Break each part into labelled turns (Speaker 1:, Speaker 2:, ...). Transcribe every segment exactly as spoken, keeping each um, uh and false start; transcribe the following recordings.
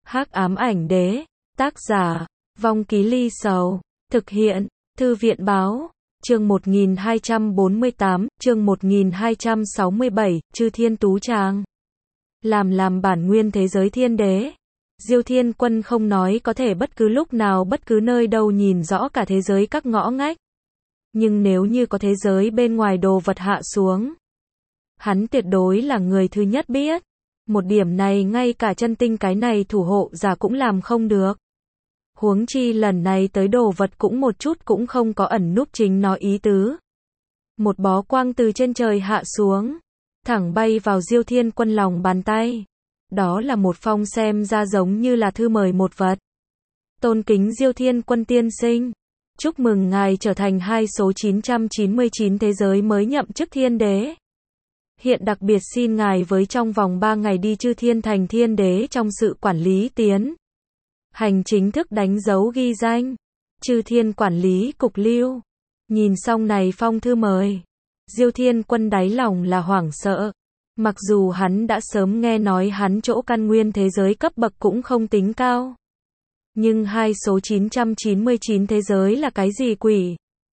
Speaker 1: Hắc ám ảnh đế, tác giả, Vong Ký Ly Sầu, thực hiện, Thư viện báo, chương một nghìn hai trăm bốn mươi tám, chương một nghìn hai trăm sáu mươi bảy, Chư Thiên Tú Tràng. Làm làm bản nguyên thế giới thiên đế. Diêu Thiên Quân không nói có thể bất cứ lúc nào bất cứ nơi đâu nhìn rõ cả thế giới các ngõ ngách. Nhưng nếu như có thế giới bên ngoài đồ vật hạ xuống, hắn tuyệt đối là người thứ nhất biết. Một điểm này ngay cả chân tinh cái này thủ hộ giả cũng làm không được. Huống chi lần này tới đồ vật cũng một chút cũng không có ẩn núp chính nó ý tứ. Một bó quang từ trên trời hạ xuống, thẳng bay vào Diêu Thiên Quân lòng bàn tay. Đó là một phong xem ra giống như là thư mời một vật. Tôn kính Diêu Thiên Quân tiên sinh, chúc mừng ngài trở thành hai số chín trăm chín mươi chín thế giới mới nhậm chức thiên đế. Hiện đặc biệt xin ngài với trong vòng ba ngày đi Chư Thiên thành thiên đế trong sự quản lý tiến hành chính thức đánh dấu ghi danh. Chư Thiên quản lý cục lưu. Nhìn xong này phong thư mời, Diêu Thiên Quân đáy lòng là hoảng sợ. Mặc dù hắn đã sớm nghe nói hắn chỗ căn nguyên thế giới cấp bậc cũng không tính cao. Nhưng hai số chín trăm chín mươi chín thế giới là cái gì quỷ?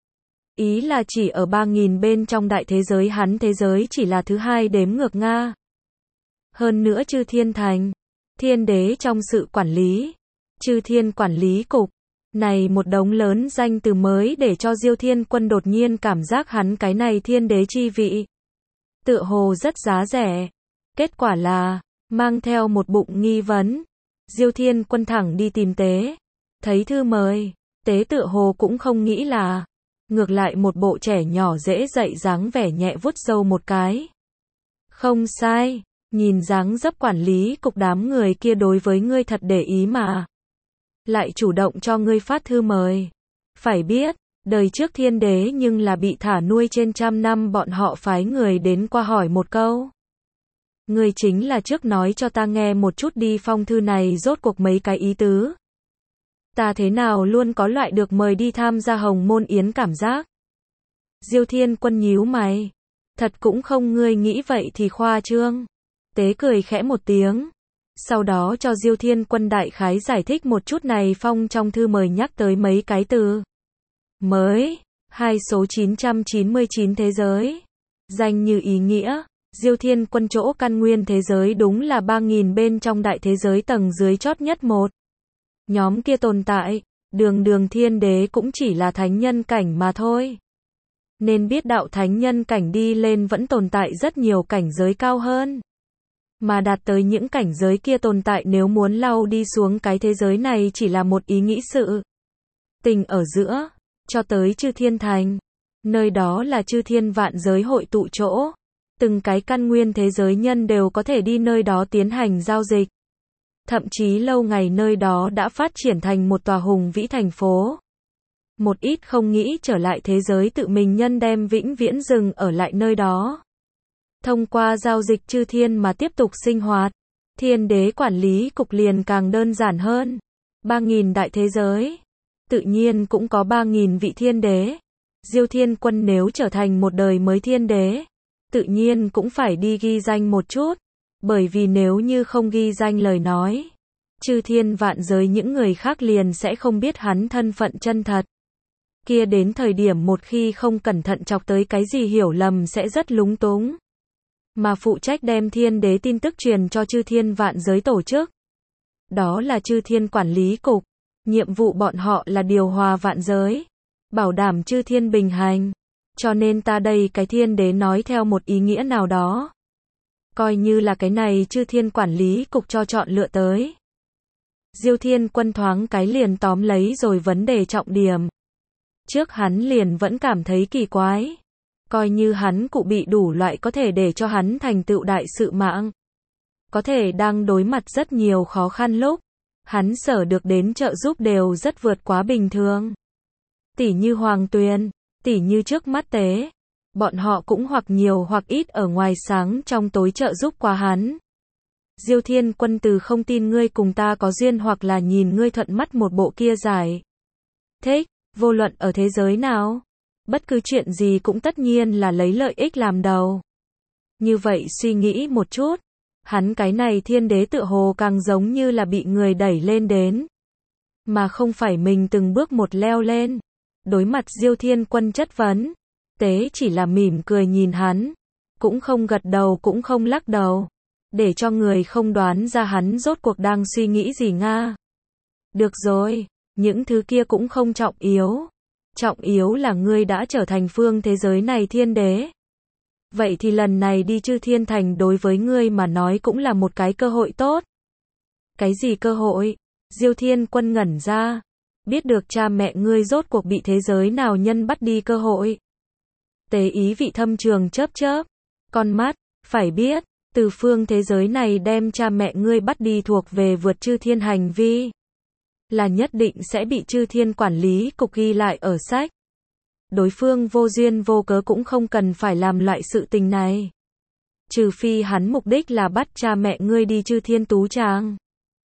Speaker 1: Ý là chỉ ở ba nghìn bên trong đại thế giới hắn thế giới chỉ là thứ hai đếm ngược Nga. Hơn nữa Chư Thiên thành, thiên đế trong sự quản lý, Chư Thiên quản lý cục, này một đống lớn danh từ mới để cho Diêu Thiên Quân đột nhiên cảm giác hắn cái này thiên đế chi vị tựa hồ rất giá rẻ. Kết quả là, mang theo một bụng nghi vấn, Diêu Thiên Quân thẳng đi tìm Tế. Thấy thư mời, Tế tựa hồ cũng không nghĩ là, ngược lại một bộ trẻ nhỏ dễ dạy dáng vẻ nhẹ vuốt râu một cái. Không sai, nhìn dáng dấp quản lý cục đám người kia đối với ngươi thật để ý mà. Lại chủ động cho ngươi phát thư mời. Phải biết, đời trước thiên đế nhưng là bị thả nuôi trên trăm năm bọn họ phái người đến qua hỏi một câu. Ngươi chính là trước nói cho ta nghe một chút đi phong thư này rốt cuộc mấy cái ý tứ. Ta thế nào luôn có loại được mời đi tham gia hồng môn yến cảm giác. Diêu Thiên Quân nhíu mày. Thật cũng không ngươi nghĩ vậy thì khoa trương. Tế cười khẽ một tiếng. Sau đó cho Diêu Thiên Quân đại khái giải thích một chút này phong trong thư mời nhắc tới mấy cái từ mới, hai số chín trăm chín mươi chín thế giới. Danh như ý nghĩa, Diêu Thiên Quân chỗ căn nguyên thế giới đúng là ba nghìn bên trong đại thế giới tầng dưới chót nhất một. Nhóm kia tồn tại, đường đường thiên đế cũng chỉ là thánh nhân cảnh mà thôi. Nên biết đạo thánh nhân cảnh đi lên vẫn tồn tại rất nhiều cảnh giới cao hơn. Mà đạt tới những cảnh giới kia tồn tại nếu muốn lau đi xuống cái thế giới này chỉ là một ý nghĩ sự tình ở giữa, cho tới Chư Thiên thành. Nơi đó là Chư Thiên vạn giới hội tụ chỗ. Từng cái căn nguyên thế giới nhân đều có thể đi nơi đó tiến hành giao dịch. Thậm chí lâu ngày nơi đó đã phát triển thành một tòa hùng vĩ thành phố. Một ít không nghĩ trở lại thế giới tự mình nhân đem vĩnh viễn dừng ở lại nơi đó. Thông qua giao dịch Chư Thiên mà tiếp tục sinh hoạt. Thiên đế quản lý cục liền càng đơn giản hơn. ba nghìn đại thế giới. Tự nhiên cũng có ba nghìn vị thiên đế. Diêu Thiên Quân nếu trở thành một đời mới thiên đế, tự nhiên cũng phải đi ghi danh một chút. Bởi vì nếu như không ghi danh lời nói, Chư Thiên vạn giới những người khác liền sẽ không biết hắn thân phận chân thật. Kia đến thời điểm một khi không cẩn thận chọc tới cái gì hiểu lầm sẽ rất lúng túng. Mà phụ trách đem thiên đế tin tức truyền cho Chư Thiên vạn giới tổ chức. Đó là Chư Thiên quản lý cục. Nhiệm vụ bọn họ là điều hòa vạn giới, bảo đảm Chư Thiên bình hành. Cho nên ta đây cái thiên đế nói theo một ý nghĩa nào đó. Coi như là cái này Chư Thiên quản lý cục cho chọn lựa tới. Diêu Thiên Quân thoáng cái liền tóm lấy rồi vấn đề trọng điểm. Trước hắn liền vẫn cảm thấy kỳ quái. Coi như hắn cụ bị đủ loại có thể để cho hắn thành tựu đại sự mạng. Có thể đang đối mặt rất nhiều khó khăn lúc. Hắn sở được đến trợ giúp đều rất vượt quá bình thường. Tỉ như Hoàng Tuyền, tỉ như trước mắt Tế. Bọn họ cũng hoặc nhiều hoặc ít ở ngoài sáng trong tối trợ giúp qua hắn. Diêu Thiên Quân từ không tin ngươi cùng ta có duyên hoặc là nhìn ngươi thuận mắt một bộ kia giải thích, vô luận ở thế giới nào. Bất cứ chuyện gì cũng tất nhiên là lấy lợi ích làm đầu. Như vậy suy nghĩ một chút. Hắn cái này thiên đế tựa hồ càng giống như là bị người đẩy lên đến, mà không phải mình từng bước một leo lên. Đối mặt Diêu Thiên Quân chất vấn, Tế chỉ là mỉm cười nhìn hắn, cũng không gật đầu cũng không lắc đầu, để cho người không đoán ra hắn rốt cuộc đang suy nghĩ gì nga. Được rồi, những thứ kia cũng không trọng yếu. Trọng yếu là ngươi đã trở thành phương thế giới này thiên đế. Vậy thì lần này đi Chư Thiên Thành đối với ngươi mà nói cũng là một cái cơ hội tốt. Cái gì cơ hội? Diêu Thiên Quân ngẩn ra. Biết được cha mẹ ngươi rốt cuộc bị thế giới nào nhân bắt đi cơ hội. Tế ý vị thâm trường chớp chớp con mắt, phải biết, từ phương thế giới này đem cha mẹ ngươi bắt đi thuộc về vượt chư thiên hành vi, là nhất định sẽ bị chư thiên quản lý cục ghi lại ở sách. Đối phương vô duyên vô cớ cũng không cần phải làm loại sự tình này. Trừ phi hắn mục đích là bắt cha mẹ ngươi đi chư thiên tú tràng.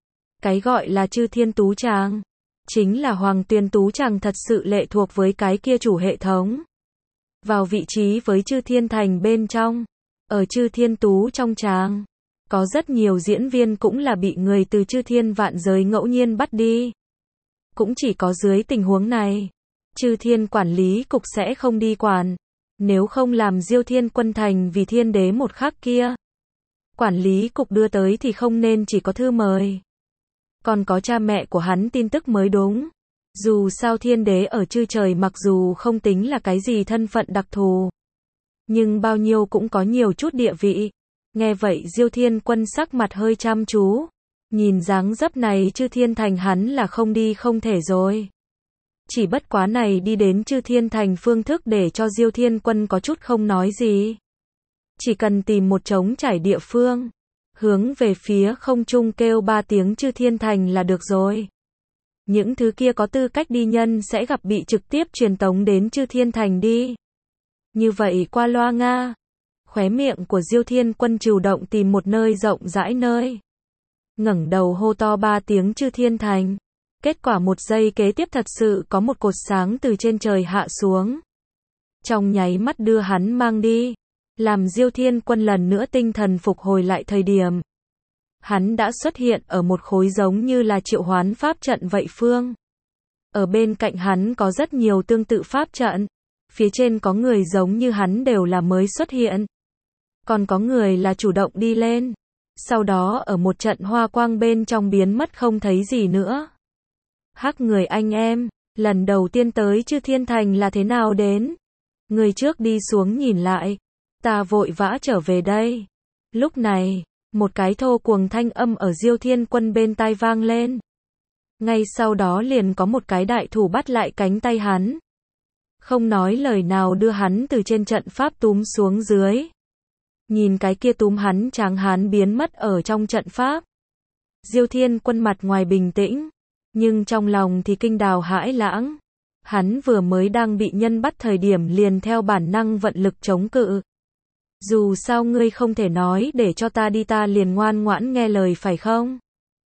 Speaker 1: Cái gọi là chư thiên tú tràng, chính là Hoàng Tuyền Tú Tràng thật sự lệ thuộc với cái kia chủ hệ thống. Vào vị trí với chư thiên thành bên trong, ở chư thiên tú trong tràng, có rất nhiều diễn viên cũng là bị người từ chư thiên vạn giới ngẫu nhiên bắt đi. Cũng chỉ có dưới tình huống này, chư thiên quản lý cục sẽ không đi quản, nếu không làm Diêu Thiên Quân thành vì thiên đế một khắc kia. Quản lý cục đưa tới thì không nên chỉ có thư mời, còn có cha mẹ của hắn tin tức mới đúng. Dù sao thiên đế ở chư trời mặc dù không tính là cái gì thân phận đặc thù, nhưng bao nhiêu cũng có nhiều chút địa vị. Nghe vậy Diêu Thiên Quân sắc mặt hơi chăm chú. Nhìn dáng dấp này chư thiên thành hắn là không đi không thể rồi. Chỉ bất quá này đi đến chư thiên thành phương thức để cho Diêu Thiên Quân có chút không nói gì. Chỉ cần tìm một trống trải địa phương, hướng về phía không trung kêu ba tiếng chư thiên thành là được rồi. Những thứ kia có tư cách đi nhân sẽ gặp bị trực tiếp truyền tống đến chư thiên thành đi. Như vậy qua loa nga. Khóe miệng của Diêu Thiên Quân chủ động tìm một nơi rộng rãi nơi. Ngẩng đầu hô to ba tiếng chư thiên thành. Kết quả một giây kế tiếp thật sự có một cột sáng từ trên trời hạ xuống. Trong nháy mắt đưa hắn mang đi. Làm Diêu Thiên Quân lần nữa tinh thần phục hồi lại thời điểm. Hắn đã xuất hiện ở một khối giống như là triệu hoán pháp trận vậy phương. Ở bên cạnh hắn có rất nhiều tương tự pháp trận. Phía trên có người giống như hắn đều là mới xuất hiện. Còn có người là chủ động đi lên. Sau đó ở một trận hoa quang bên trong biến mất không thấy gì nữa. Hắc người anh em, lần đầu tiên tới chư thiên thành là thế nào đến? Người trước đi xuống nhìn lại. Ta vội vã trở về đây. Lúc này, một cái thô cuồng thanh âm ở Diêu Thiên Quân bên tai vang lên. Ngay sau đó liền có một cái đại thủ bắt lại cánh tay hắn. Không nói lời nào đưa hắn từ trên trận pháp túm xuống dưới. Nhìn cái kia túm hắn tráng hán biến mất ở trong trận pháp. Diêu Thiên Quân mặt ngoài bình tĩnh, nhưng trong lòng thì kinh đào hãi lãng. Hắn vừa mới đang bị nhân bắt thời điểm liền theo bản năng vận lực chống cự. Dù sao ngươi không thể nói để cho ta đi ta liền ngoan ngoãn nghe lời phải không?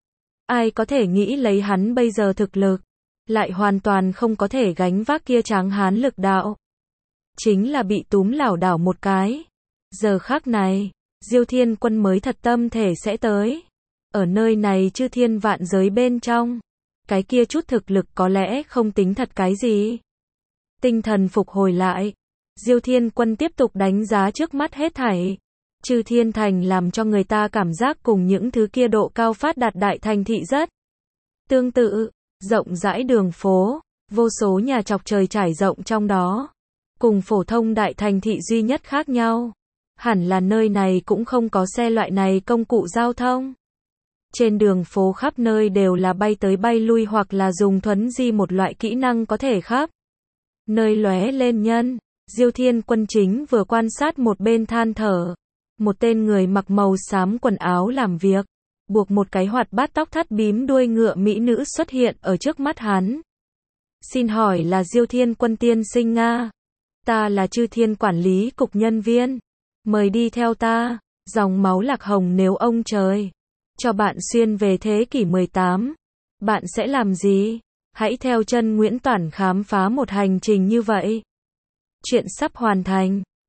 Speaker 1: Ai có thể nghĩ lấy hắn bây giờ thực lực, lại hoàn toàn không có thể gánh vác kia tráng hán lực đạo. Chính là bị túm lảo đảo một cái. Giờ khắc này, Diêu Thiên Quân mới thật tâm thể sẽ tới. Ở nơi này chư thiên vạn giới bên trong, cái kia chút thực lực có lẽ không tính thật cái gì. Tinh thần phục hồi lại, Diêu Thiên Quân tiếp tục đánh giá trước mắt hết thảy. Chư thiên thành làm cho người ta cảm giác cùng những thứ kia độ cao phát đạt đại thành thị rất tương tự, rộng rãi đường phố, vô số nhà chọc trời trải rộng trong đó. Cùng phổ thông đại thành thị duy nhất khác nhau, hẳn là nơi này cũng không có xe loại này công cụ giao thông. Trên đường phố khắp nơi đều là bay tới bay lui hoặc là dùng thuấn di một loại kỹ năng có thể khắp nơi lóe lên nhân. Diêu Thiên Quân chính vừa quan sát một bên than thở. Một tên người mặc màu xám quần áo làm việc, buộc một cái hoạt bát tóc thắt bím đuôi ngựa mỹ nữ xuất hiện ở trước mắt hắn. Xin hỏi là Diêu Thiên Quân tiên sinh nga? Ta là chư thiên quản lý cục nhân viên. Mời đi theo ta. Dòng máu lạc hồng nếu ông trời cho bạn xuyên về thế kỷ mười tám, bạn sẽ làm gì? Hãy theo chân Nguyễn Toản khám phá một hành trình như vậy. Chuyện sắp hoàn thành.